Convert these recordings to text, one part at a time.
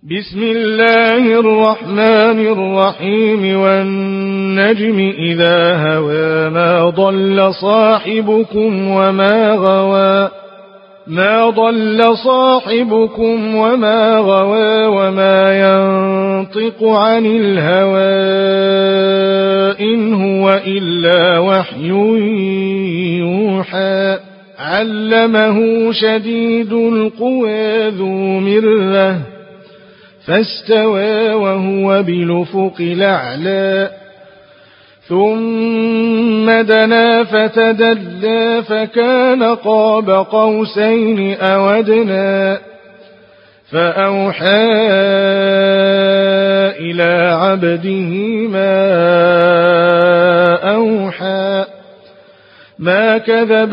بسم الله الرحمن الرحيم والنجم إذا هوى ما ضل صاحبكم وما غوى ما ضل صاحبكم وما غوى وما ينطق عن الهوى إن هو إلا وحي يوحى علمه شديد القوى ذو مرة فاستوى وهو بالأفق الأعلى ثم دنا فتدلى فكان قاب قوسين أو أدنى فأوحى إلى عبده ما أوحى ما كذب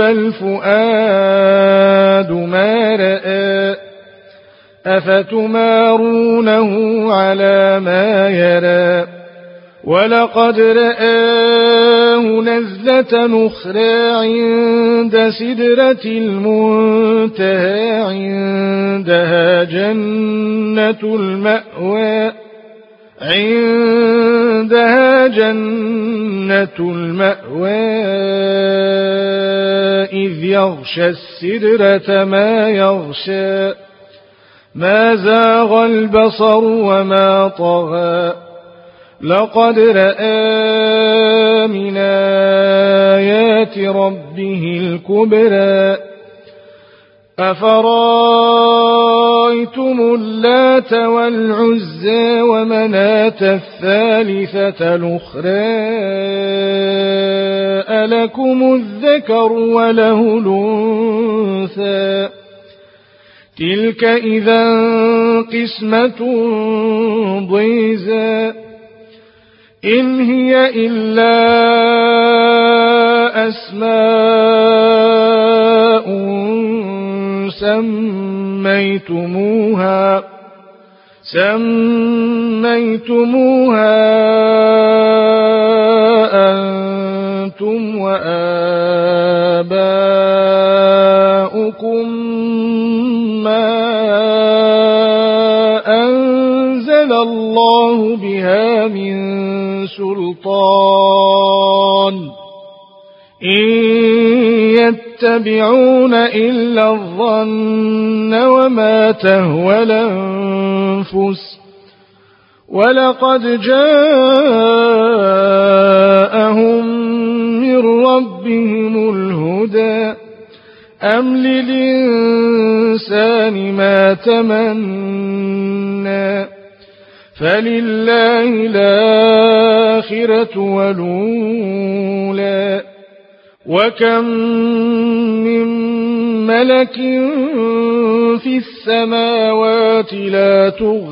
الفؤاد ما رأى أفتمارونه على ما يرى ولقد رآه نزلة أخرى عند سدرة المنتهى عندها جنة المأوى إذ يغشى السدرة ما يغشى ما زاغ البصر وما طغى لقد رأى من آيات ربه الكبرى أفرأيتم اللات والعزى ومناة الثالثة الأخرى ألكم الذكر وله الأنثى تلك إذا قسمة ضيزى إن هي إلا أسماء سميتموها أنتم وآباؤكم ما أنزل الله بها من سلطان إن يتبعون إلا الظن وما تهوى الأنفس ولقد جاءهم من ربهم الهدى أم للإنسان ما تمنى فلله الآخرة والأولى وكم من ملك في السماوات لا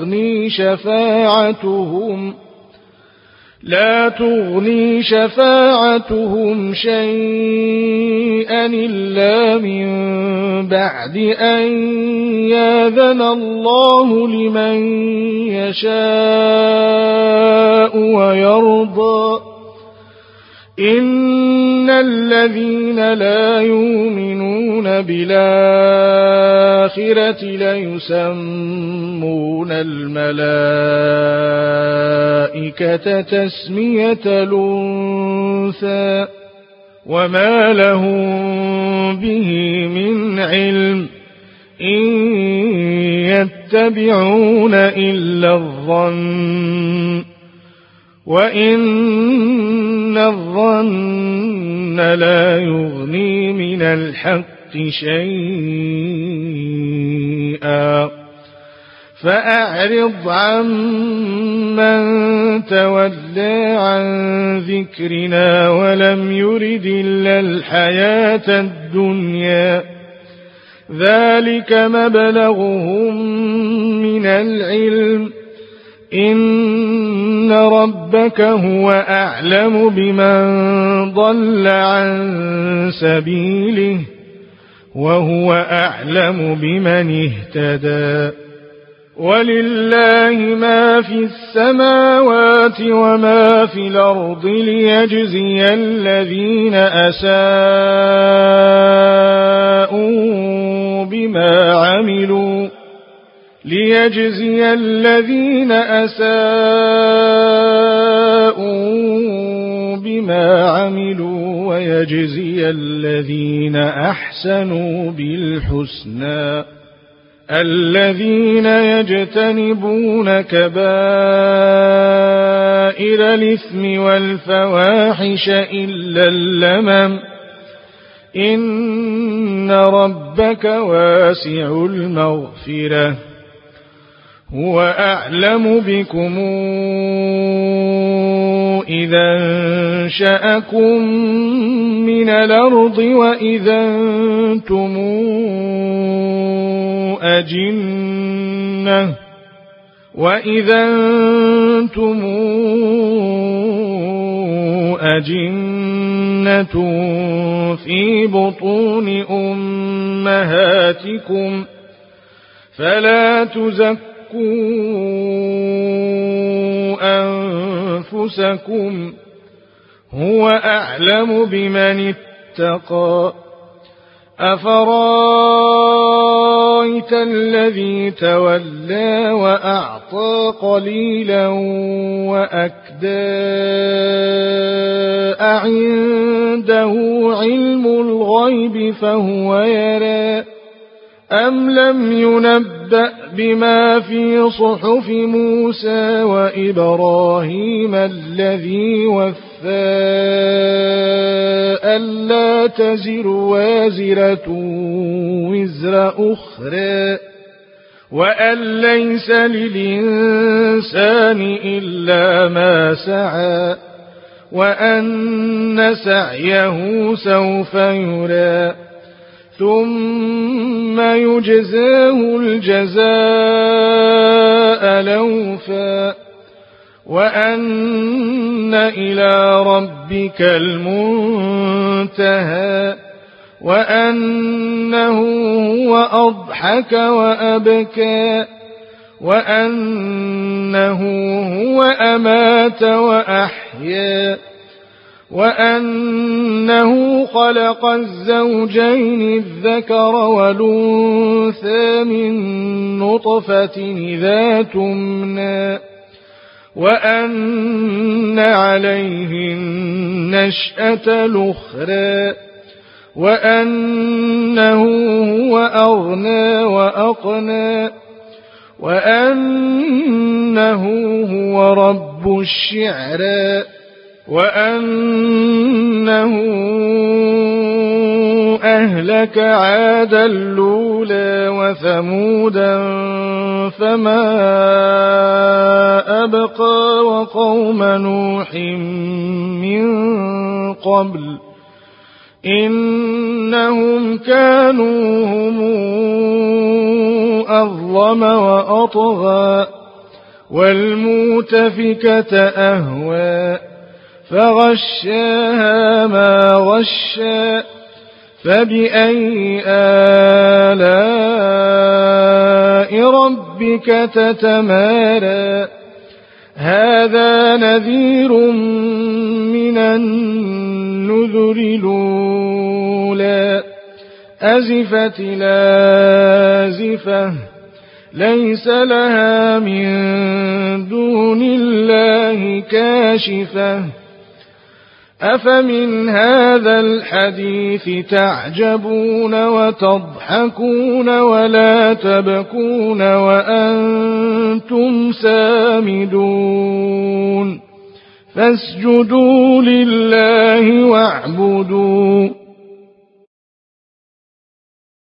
تغني شفاعتهم شيئا إلا من بعد أن يأذن الله لمن يشاء ويرضى إن الذين لا يؤمنون بالآخرة ليسمون الملائكة تسمية الأنثى وما لهم به من علم إن يتبعون إلا الظن وإن الظن لا يغني من الحق شيئا فأعرض عمن تولى عن ذكرنا ولم يرد إلا الحياة الدنيا ذلك مبلغهم من العلم إن ربك هو أعلم بمن ضل عن سبيله وهو أعلم بمن اهتدى ولله ما في السماوات وما في الأرض ليجزي الذين أساءوا بما عملوا ليجزي الذين أساءوا بما عملوا ويجزي الذين أحسنوا بالحسنى الذين يجتنبون كبائر الإثم والفواحش إلا اللمم إن ربك واسع المغفرة هو أعلم بكم إذا انشأكم من الأرض وإذا أنتم أجنة في بطون أمهاتكم فلا تزكوا أنفسكم هو أعلم بمن اتقى أفرايت الذي تولى وأعطى قليلا وأكدى أعنده علم الغيب فهو يرى أم لم ينبأ بما في صحف موسى وإبراهيم الذي وفى ألا تزر وازرة وزر أخرى وأن ليس للإنسان إلا ما سعى وأن سعيه سوف يرى ثم يجزاه الجزاء الأوفى وأن إلى ربك المنتهى وأنه هو أضحك وأبكى وأنه هو أمات وأحيا وأنه خلق الزوجين الذكر والأنثى من نطفة إذا تمنى وأن عليه النشأة الأخرى وأنه هو أغنى وأقنى وأنه هو رب الشعرى وأنه أهلك عادا الأولى وثمودا فما أبقى وقوم نوح من قبل إنهم كانوا هم أظلم وأطغى والمؤتفكة أهوى فغشاها ما غشى فبأي آلاء ربك تتمارى هذا نذير من النذر الأولى أزفت لازفة ليس لها من دون الله كاشفة أفمن هذا الحديث تعجبون وتضحكون ولا تبكون وأنتم سامدون فاسجدوا لله واعبدوا